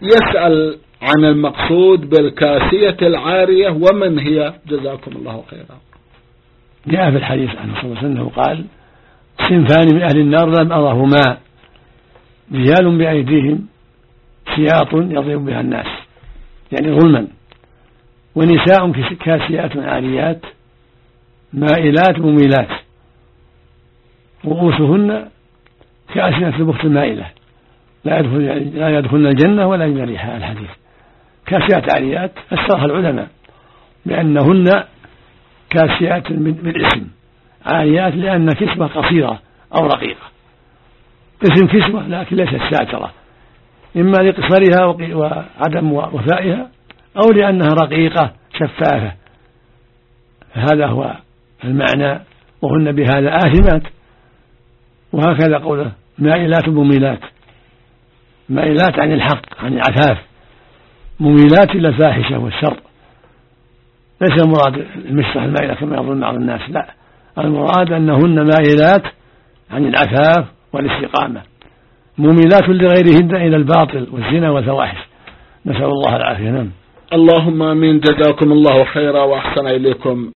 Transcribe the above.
يسأل عن المقصود بالكاسية العارية ومن هي؟ جزاكم الله خيرا. جاء في الحديث عنه صلى الله عليه وسلم قال: صنفان من أهل النار لم أرهما، رجال بأيديهم سياط يضرب بها الناس يعني ظلما، ونساء كاسيات عاريات مائلات مميلات رؤوسهن كأسنة البخت المائلة لا يدخلن الجنة ولا يجد ريحها. الحديث كاسيات عاريات فسرها العلماء بأنهن كاسيات بالاسم، عاريات لأن كسوة قصيرة أو رقيقة، اسم كسوة لكن ليست ساترة، إما لقصرها وعدم وفائها أو لأنها رقيقة شفافة. هذا هو المعنى، وهن بهذا آثمات. وهكذا قوله مائلات مميلات، مائلات عن الحق عن العفاف، مميلات إلى الفاحشة والشر. ليس المراد المشرة المائلة كما يظن بعض الناس، لا، المراد أنهن مائلات عن العفاف والاستقامة، مميلات لغيرهن إلى الباطل والزنا والفواحش، نسأل الله العافية. نعم. اللهم آمين. جزاكم الله خيرا وأحسن إليكم.